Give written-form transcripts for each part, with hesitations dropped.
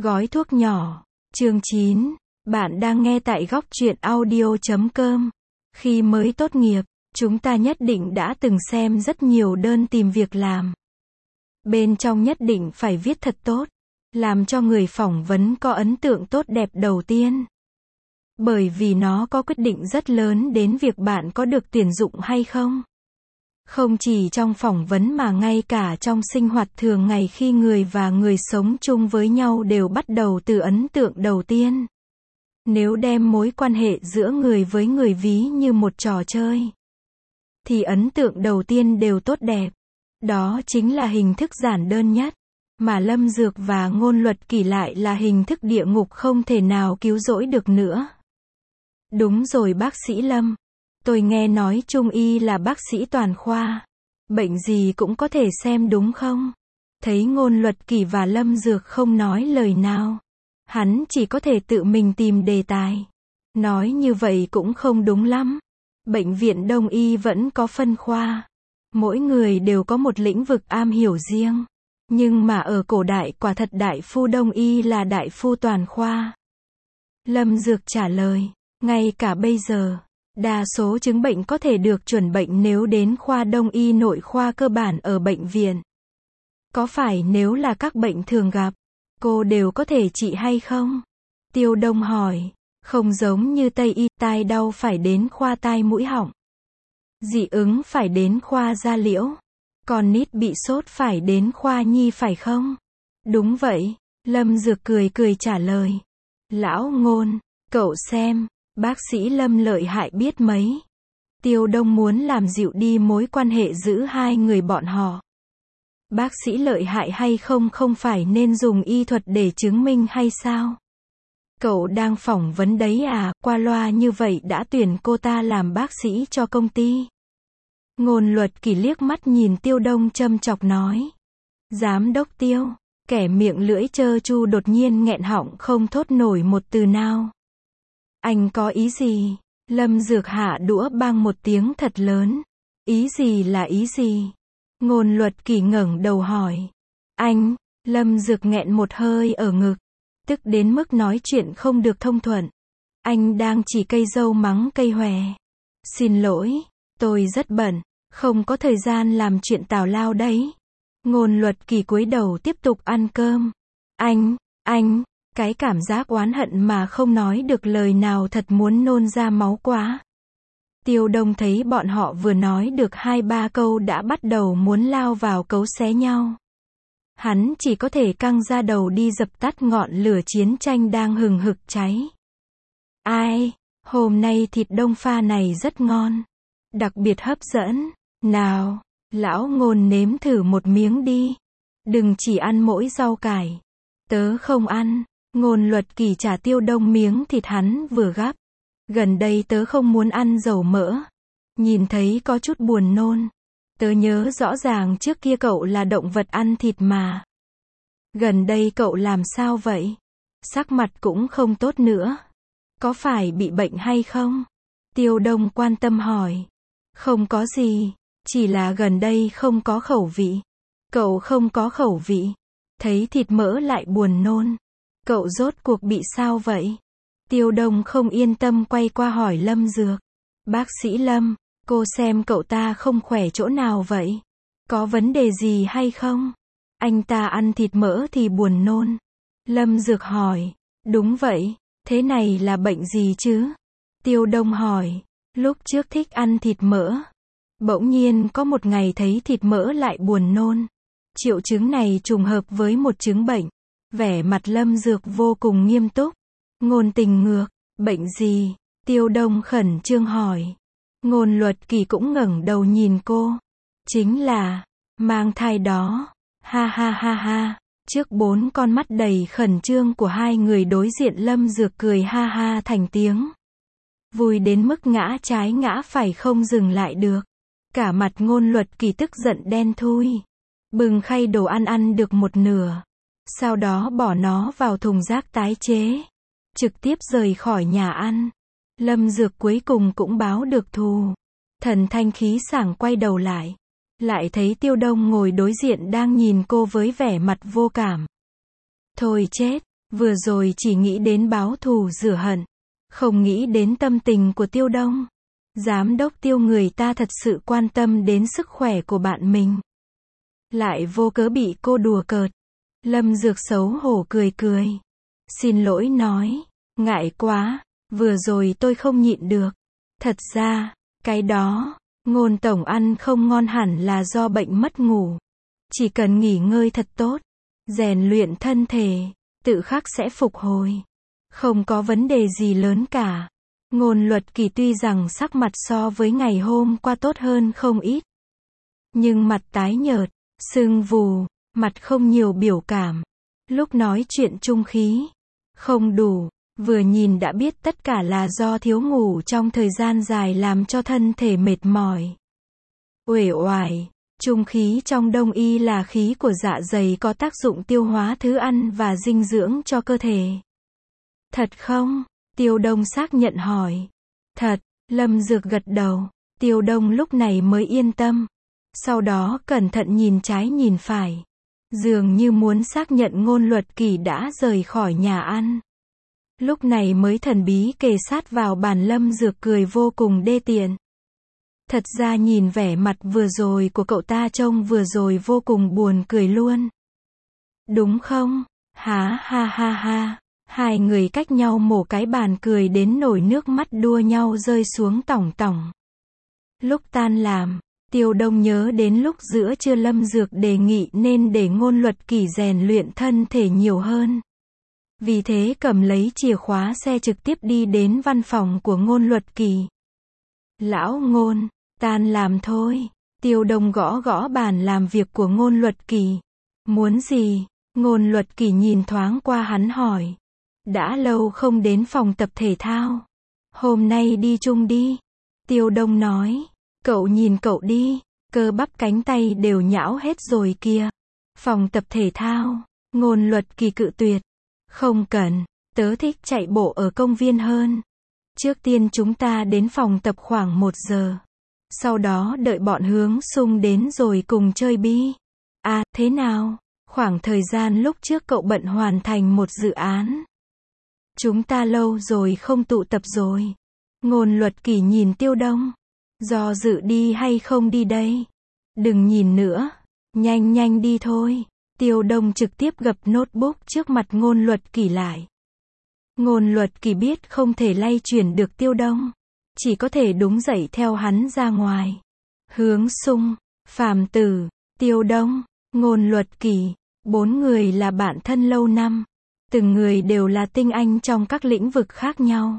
Gói thuốc nhỏ. Chương 9. Bạn đang nghe tại góc truyện audio.com. Khi mới tốt nghiệp, chúng ta nhất định đã từng xem rất nhiều đơn tìm việc làm. Bên trong nhất định phải viết thật tốt, làm cho người phỏng vấn có ấn tượng tốt đẹp đầu tiên. Bởi vì nó có quyết định rất lớn đến việc bạn có được tuyển dụng hay không. Không chỉ trong phỏng vấn mà ngay cả trong sinh hoạt thường ngày khi người và người sống chung với nhau đều bắt đầu từ ấn tượng đầu tiên. Nếu đem mối quan hệ giữa người với người ví như một trò chơi, thì ấn tượng đầu tiên đều tốt đẹp. Đó chính là hình thức giản đơn nhất, mà Lâm Dược và Ngôn Luật Kỳ lại là hình thức địa ngục không thể nào cứu rỗi được nữa. Đúng rồi bác sĩ Lâm. Tôi nghe nói Trung y là bác sĩ toàn khoa. Bệnh gì cũng có thể xem đúng không? Thấy Ngôn Luật Kỳ và Lâm Dược không nói lời nào. Hắn chỉ có thể tự mình tìm đề tài. Nói như vậy cũng không đúng lắm. Bệnh viện Đông y vẫn có phân khoa. Mỗi người đều có một lĩnh vực am hiểu riêng. Nhưng mà ở cổ đại quả thật đại phu Đông y là đại phu toàn khoa. Lâm Dược trả lời, ngay cả bây giờ, đa số chứng bệnh có thể được chuẩn bệnh nếu đến khoa Đông y nội khoa cơ bản ở bệnh viện. Có phải nếu là các bệnh thường gặp, cô đều có thể trị hay không? Tiêu Đông hỏi, không giống như Tây y, tai đau phải đến khoa tai mũi họng. Dị ứng phải đến khoa da liễu. Còn nít bị sốt phải đến khoa nhi phải không? Đúng vậy, Lâm Dược cười cười trả lời. Lão Ngôn, cậu xem, bác sĩ Lâm lợi hại biết mấy. Tiêu Đông muốn làm dịu đi mối quan hệ giữa hai người bọn họ. Bác sĩ lợi hại hay không không phải nên dùng y thuật để chứng minh hay sao? Cậu đang phỏng vấn đấy à, qua loa như vậy đã tuyển cô ta làm bác sĩ cho công ty. Ngôn Luật Kỳ liếc mắt nhìn Tiêu Đông châm chọc nói. Giám đốc Tiêu, kẻ miệng lưỡi trơ tru đột nhiên nghẹn họng không thốt nổi một từ nào. Anh có ý gì? Lâm Dược hạ đũa bang một tiếng thật lớn. Ý gì là ý gì? Ngôn Luật Kỳ ngẩng đầu hỏi. Anh, Lâm Dược nghẹn một hơi ở ngực. Tức đến mức nói chuyện không được thông thuận. Anh đang chỉ cây dâu mắng cây hòe. Xin lỗi, tôi rất bận, không có thời gian làm chuyện tào lao đấy. Ngôn Luật Kỳ cúi đầu tiếp tục ăn cơm. Anh, cái cảm giác oán hận mà không nói được lời nào thật muốn nôn ra máu quá. Tiêu Đông thấy bọn họ vừa nói được 2-3 câu đã bắt đầu muốn lao vào cấu xé nhau. Hắn chỉ có thể căng ra đầu đi dập tắt ngọn lửa chiến tranh đang hừng hực cháy. Ai, hôm nay thịt đông pha này rất ngon. Đặc biệt hấp dẫn. Nào, lão Ngôn nếm thử một miếng đi. Đừng chỉ ăn mỗi rau cải. Tớ không ăn. Ngôn Luật Kỳ trả Tiêu Đông miếng thịt hắn vừa gắp. Gần đây tớ không muốn ăn dầu mỡ. Nhìn thấy có chút buồn nôn. Tớ nhớ rõ ràng trước kia cậu là động vật ăn thịt mà. Gần đây cậu làm sao vậy? Sắc mặt cũng không tốt nữa. Có phải bị bệnh hay không? Tiêu Đông quan tâm hỏi. Không có gì, chỉ là gần đây không có khẩu vị. Cậu không có khẩu vị. Thấy thịt mỡ lại buồn nôn. Cậu rốt cuộc bị sao vậy? Tiêu Đông không yên tâm quay qua hỏi Lâm Dược. Bác sĩ Lâm, cô xem cậu ta không khỏe chỗ nào vậy? Có vấn đề gì hay không? Anh ta ăn thịt mỡ thì buồn nôn. Lâm Dược hỏi. Đúng vậy, thế này là bệnh gì chứ? Tiêu Đông hỏi. Lúc trước thích ăn thịt mỡ. Bỗng nhiên có một ngày thấy thịt mỡ lại buồn nôn. Triệu chứng này trùng hợp với một chứng bệnh. Vẻ mặt Lâm Dược vô cùng nghiêm túc. Ngôn Tình ngược, bệnh gì? Tiêu Đông khẩn trương hỏi. Ngôn Luật Kỳ cũng ngẩng đầu nhìn cô. Chính là, mang thai đó. Ha ha ha ha. Trước 4 con mắt đầy khẩn trương của hai người đối diện Lâm Dược cười ha ha thành tiếng. Vui đến mức ngã trái ngã phải không dừng lại được. Cả mặt Ngôn Luật Kỳ tức giận đen thui. Bừng khay đồ ăn ăn được một nửa. Sau đó bỏ nó vào thùng rác tái chế. Trực tiếp rời khỏi nhà ăn. Lâm Dược cuối cùng cũng báo được thù. Thần thanh khí sảng quay đầu lại. Lại thấy Tiêu Đông ngồi đối diện đang nhìn cô với vẻ mặt vô cảm. Thôi chết, Vừa rồi chỉ nghĩ đến báo thù rửa hận, không nghĩ đến tâm tình của Tiêu Đông. Giám đốc Tiêu người ta thật sự quan tâm đến sức khỏe của bạn mình. Lại vô cớ bị cô đùa cợt. Lâm Dược xấu hổ cười cười. Xin lỗi nói, ngại quá, vừa rồi tôi không nhịn được. Thật ra, cái đó, Ngôn tổng ăn không ngon hẳn là do bệnh mất ngủ. Chỉ cần nghỉ ngơi thật tốt, rèn luyện thân thể, tự khắc sẽ phục hồi. Không có vấn đề gì lớn cả. Ngôn Luật Kỳ tuy rằng sắc mặt so với ngày hôm qua tốt hơn không ít. Nhưng mặt tái nhợt, sưng vù, mặt không nhiều biểu cảm. Lúc nói chuyện trung khí không đủ, vừa nhìn đã biết tất cả là do thiếu ngủ trong thời gian dài làm cho thân thể mệt mỏi. Uể oải, trung khí trong đông y là khí của dạ dày có tác dụng tiêu hóa thứ ăn và dinh dưỡng cho cơ thể. Thật không? Tiêu Đông xác nhận hỏi. Thật, Lâm Dược gật đầu. Tiêu Đông lúc này mới yên tâm. Sau đó cẩn thận nhìn trái nhìn phải. Dường như muốn xác nhận Ngôn Luật Kỳ đã rời khỏi nhà ăn. Lúc này mới thần bí kề sát vào bàn. Lâm Dược cười vô cùng đê tiện. Thật ra nhìn vẻ mặt vừa rồi của cậu ta trông vừa rồi vô cùng buồn cười luôn. Đúng không? Há ha ha ha. Hai người cách nhau một cái bàn cười đến nổi nước mắt đua nhau rơi xuống tỏng tỏng. Lúc tan làm, Tiêu Đông nhớ đến lúc giữa trưa Lâm Dược đề nghị nên để Ngôn Luật Kỳ rèn luyện thân thể nhiều hơn. Vì thế cầm lấy chìa khóa xe trực tiếp đi đến văn phòng của Ngôn Luật Kỳ. Lão Ngôn, tan làm thôi. Tiêu Đông gõ gõ bàn làm việc của Ngôn Luật Kỳ. Muốn gì? Ngôn Luật Kỳ nhìn thoáng qua hắn hỏi. Đã lâu không đến phòng tập thể thao. Hôm nay đi chung đi. Tiêu Đông nói. Cậu nhìn cậu đi. Cơ bắp cánh tay đều nhão hết rồi kìa. Phòng tập thể thao. Ngôn Luật Kỳ cự tuyệt. Không cần. Tớ thích chạy bộ ở công viên hơn. Trước tiên chúng ta đến phòng tập khoảng 1 giờ. Sau đó đợi bọn Hướng Sung đến rồi cùng chơi bi. À, thế nào? Khoảng thời gian lúc trước cậu bận hoàn thành một dự án. Chúng ta lâu rồi không tụ tập rồi. Ngôn Luật Kỳ nhìn Tiêu Đông. Do dự đi hay không đi đây? Đừng nhìn nữa. Nhanh nhanh đi thôi. Tiêu Đông trực tiếp gập notebook trước mặt Ngôn Luật Kỳ lại. Ngôn Luật Kỳ biết không thể lay chuyển được Tiêu Đông. Chỉ có thể đúng dậy theo hắn ra ngoài. Hướng Sung, Phàm Tử, Tiêu Đông, Ngôn Luật Kỳ. 4 người là bạn thân lâu năm. Từng người đều là tinh anh trong các lĩnh vực khác nhau.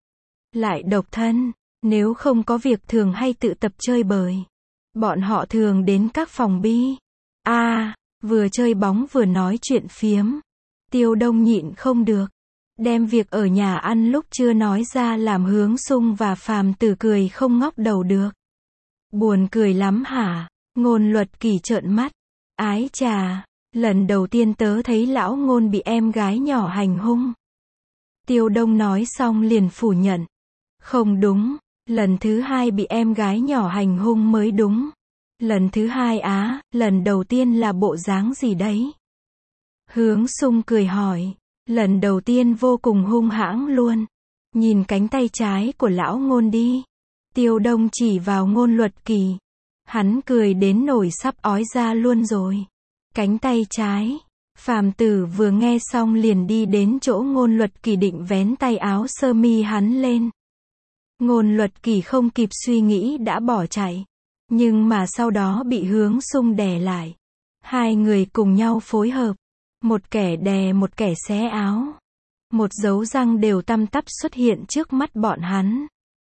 Lại độc thân, nếu không có việc thường hay tự tập chơi bời. Bọn họ thường đến các phòng bi. Vừa chơi bóng vừa nói chuyện phiếm. Tiêu Đông nhịn không được. Đem việc ở nhà ăn lúc chưa nói ra làm Hướng Sung và Phàm Tử cười không ngóc đầu được. Buồn cười lắm hả? Ngôn Luật Kỳ trợn mắt. Ái chà, lần đầu tiên tớ thấy lão Ngôn bị em gái nhỏ hành hung. Tiêu Đông nói xong liền phủ nhận. Không đúng, lần thứ 2 bị em gái nhỏ hành hung mới đúng. Lần thứ 2 lần đầu tiên là bộ dáng gì đấy? Hướng Sung cười hỏi. Lần đầu tiên vô cùng hung hãng luôn. Nhìn cánh tay trái của lão Ngôn đi. Tiêu Đông chỉ vào Ngôn Luật Kỳ. Hắn cười đến nổi sắp ói ra luôn rồi. Cánh tay trái. Phàm Tử vừa nghe xong liền đi đến chỗ Ngôn Luật Kỳ định vén tay áo sơ mi hắn lên. Ngôn Luật Kỳ không kịp suy nghĩ đã bỏ chạy. Nhưng mà sau đó bị Hướng Sung đè lại. Hai người cùng nhau phối hợp. Một kẻ đè một kẻ xé áo. Một dấu răng đều tăm tắp xuất hiện trước mắt bọn hắn.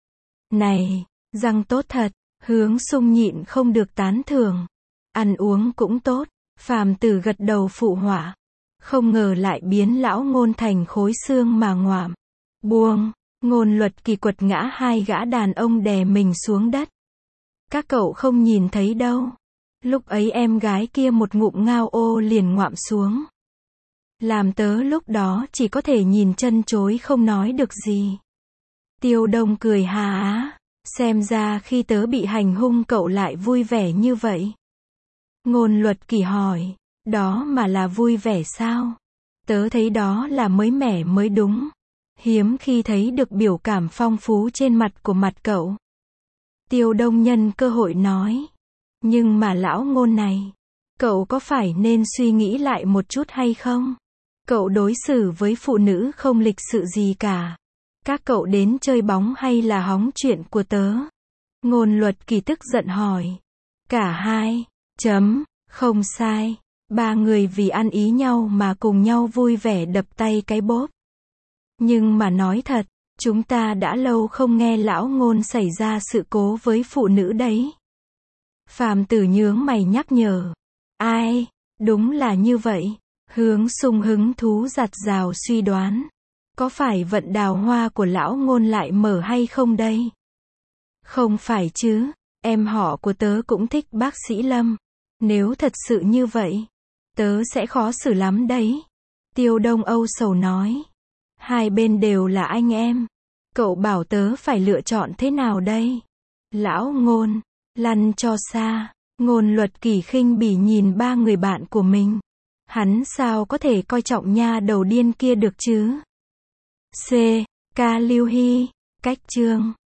Này, răng tốt thật. Hướng Sung nhịn không được tán thưởng. Ăn uống cũng tốt. Phàm Tử gật đầu phụ họa. Không ngờ lại biến lão Ngôn thành khối xương mà ngoạm. Buông. Ngôn Luật Kỳ quật ngã hai gã đàn ông đè mình xuống đất. Các cậu không nhìn thấy đâu. Lúc ấy em gái kia một ngụm ngao ô liền ngoạm xuống. Làm tớ lúc đó chỉ có thể nhìn chân chối không nói được gì. Tiêu Đông cười hà á. Xem ra khi tớ bị hành hung cậu lại vui vẻ như vậy. Ngôn Luật Kỳ hỏi. Đó mà là vui vẻ sao? Tớ thấy đó là mới mẻ mới đúng. Hiếm khi thấy được biểu cảm phong phú trên mặt của mặt cậu. Tiêu Đông nhân cơ hội nói. Nhưng mà lão Ngôn này, cậu có phải nên suy nghĩ lại một chút hay không? Cậu đối xử với phụ nữ không lịch sự gì cả. Các cậu đến chơi bóng hay là hóng chuyện của tớ? Ngôn Luật Kỳ tức giận hỏi. Cả hai. Không sai. Ba người vì ăn ý nhau mà cùng nhau vui vẻ đập tay cái bốp. Nhưng mà nói thật, chúng ta đã lâu không nghe lão Ngôn xảy ra sự cố với phụ nữ đấy. Phàm Tử nhướng mày nhắc nhở. Ai? Đúng là như vậy. Hướng Sung hứng thú giặt rào suy đoán. Có phải vận đào hoa của lão Ngôn lại mở hay không đây? Không phải chứ, em họ của tớ cũng thích bác sĩ Lâm. Nếu thật sự như vậy, tớ sẽ khó xử lắm đấy. Tiêu Đông âu sầu nói. Hai bên đều là anh em. Cậu bảo tớ phải lựa chọn thế nào đây? Lão Ngôn, lăn cho xa. Ngôn Luật Kỳ khinh bỉ nhìn ba người bạn của mình. Hắn sao có thể coi trọng nha đầu điên kia được chứ? C. Ca Lưu Hy. Cách chương